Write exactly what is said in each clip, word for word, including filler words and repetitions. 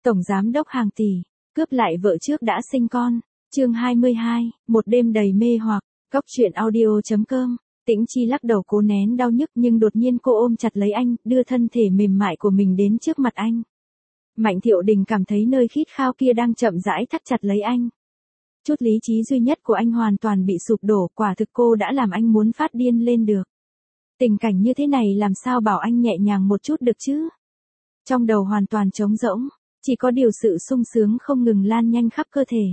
Tổng giám đốc hàng tỷ, cướp lại vợ trước đã sinh con. Chương hai mươi hai, một đêm đầy mê hoặc. Góc truyện audio chấm com. Tĩnh Chi lắc đầu cố nén đau nhức nhưng đột nhiên cô ôm chặt lấy anh, đưa thân thể mềm mại của mình đến trước mặt anh. Mạnh Thiệu Đình cảm thấy nơi khít khao kia đang chậm rãi thắt chặt lấy anh. Chút lý trí duy nhất của anh hoàn toàn bị sụp đổ, quả thực cô đã làm anh muốn phát điên lên được. Tình cảnh như thế này làm sao bảo anh nhẹ nhàng một chút được chứ? Trong đầu hoàn toàn trống rỗng, chỉ có điều sự sung sướng không ngừng lan nhanh khắp cơ thể.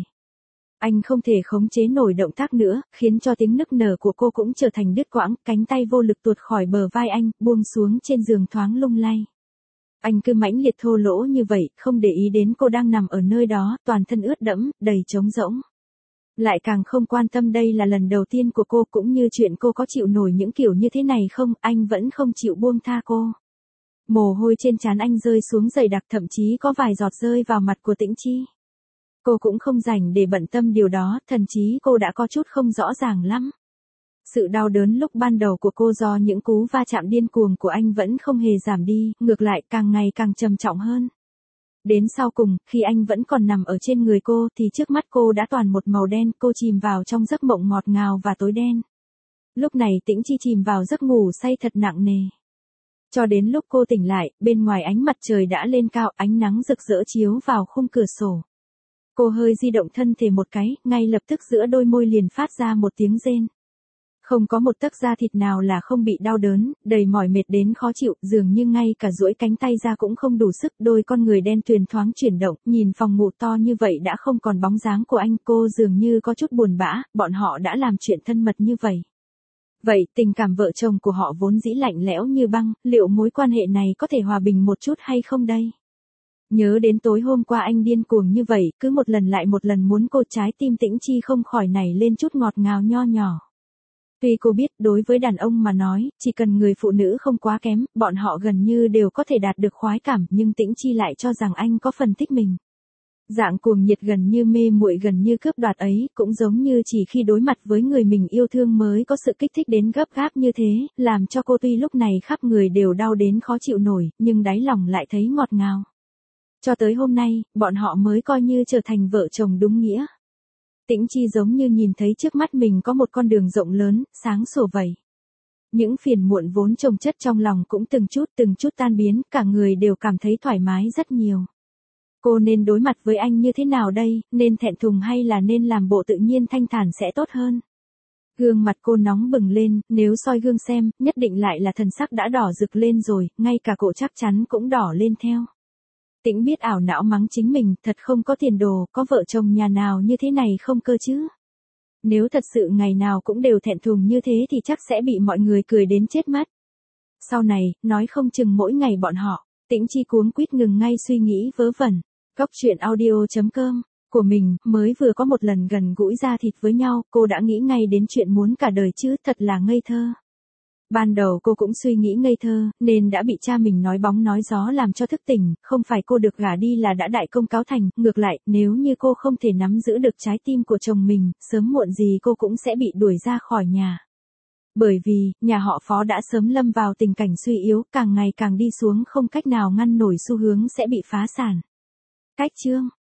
Anh không thể khống chế nổi động tác nữa, khiến cho tiếng nức nở của cô cũng trở thành đứt quãng, cánh tay vô lực tuột khỏi bờ vai anh, buông xuống trên giường thoáng lung lay. Anh cứ mãnh liệt thô lỗ như vậy, không để ý đến cô đang nằm ở nơi đó, toàn thân ướt đẫm, đầy trống rỗng. Lại càng không quan tâm đây là lần đầu tiên của cô, cũng như chuyện cô có chịu nổi những kiểu như thế này không, anh vẫn không chịu buông tha cô. Mồ hôi trên trán anh rơi xuống dày đặc, thậm chí có vài giọt rơi vào mặt của Tĩnh Chi. Cô cũng không rảnh để bận tâm điều đó, thậm chí cô đã có chút không rõ ràng lắm. Sự đau đớn lúc ban đầu của cô do những cú va chạm điên cuồng của anh vẫn không hề giảm đi, ngược lại càng ngày càng trầm trọng hơn. Đến sau cùng, khi anh vẫn còn nằm ở trên người cô thì trước mắt cô đã toàn một màu đen, cô chìm vào trong giấc mộng ngọt ngào và tối đen. Lúc này Tĩnh Chi chìm vào giấc ngủ say thật nặng nề. Cho đến lúc cô tỉnh lại, bên ngoài ánh mặt trời đã lên cao, ánh nắng rực rỡ chiếu vào khung cửa sổ. Cô hơi di động thân thể một cái, ngay lập tức giữa đôi môi liền phát ra một tiếng rên. Không có một tấc da thịt nào là không bị đau đớn, đầy mỏi mệt đến khó chịu, dường như ngay cả duỗi cánh tay ra cũng không đủ sức, đôi con người đen tuyền thoáng chuyển động, nhìn phòng ngủ to như vậy đã không còn bóng dáng của anh, cô dường như có chút buồn bã, bọn họ đã làm chuyện thân mật như vậy. Vậy, tình cảm vợ chồng của họ vốn dĩ lạnh lẽo như băng, liệu mối quan hệ này có thể hòa bình một chút hay không đây? Nhớ đến tối hôm qua anh điên cuồng như vậy, cứ một lần lại một lần muốn cô, trái tim Tĩnh Chi không khỏi nảy lên chút ngọt ngào nho nhỏ. Tuy cô biết đối với đàn ông mà nói, chỉ cần người phụ nữ không quá kém, bọn họ gần như đều có thể đạt được khoái cảm, nhưng Tĩnh Chi lại cho rằng anh có phần thích mình. Dạng cuồng nhiệt gần như mê muội, gần như cướp đoạt ấy, cũng giống như chỉ khi đối mặt với người mình yêu thương mới có sự kích thích đến gấp gáp như thế, làm cho cô tuy lúc này khắp người đều đau đến khó chịu nổi, nhưng đáy lòng lại thấy ngọt ngào. Cho tới hôm nay, bọn họ mới coi như trở thành vợ chồng đúng nghĩa. Tĩnh Chi giống như nhìn thấy trước mắt mình có một con đường rộng lớn, sáng sủa vậy. Những phiền muộn vốn chồng chất trong lòng cũng từng chút từng chút tan biến, cả người đều cảm thấy thoải mái rất nhiều. Cô nên đối mặt với anh như thế nào đây, nên thẹn thùng hay là nên làm bộ tự nhiên thanh thản sẽ tốt hơn? Gương mặt cô nóng bừng lên, nếu soi gương xem, nhất định lại là thần sắc đã đỏ rực lên rồi, ngay cả cổ chắc chắn cũng đỏ lên theo. Tĩnh biết ảo não mắng chính mình, thật không có tiền đồ, có vợ chồng nhà nào như thế này không cơ chứ? Nếu thật sự ngày nào cũng đều thẹn thùng như thế thì chắc sẽ bị mọi người cười đến chết mất. Sau này, nói không chừng mỗi ngày bọn họ, Tĩnh Chi cuống quýt ngừng ngay suy nghĩ vớ vẩn. Góc truyện audio chấm com của mình, mới vừa có một lần gần gũi da thịt với nhau, cô đã nghĩ ngay đến chuyện muốn cả đời chứ, thật là ngây thơ. Ban đầu cô cũng suy nghĩ ngây thơ, nên đã bị cha mình nói bóng nói gió làm cho thức tỉnh, không phải cô được gả đi là đã đại công cáo thành, ngược lại, nếu như cô không thể nắm giữ được trái tim của chồng mình, sớm muộn gì cô cũng sẽ bị đuổi ra khỏi nhà. Bởi vì, nhà họ Phó đã sớm lâm vào tình cảnh suy yếu, càng ngày càng đi xuống, không cách nào ngăn nổi xu hướng sẽ bị phá sản. Cách chương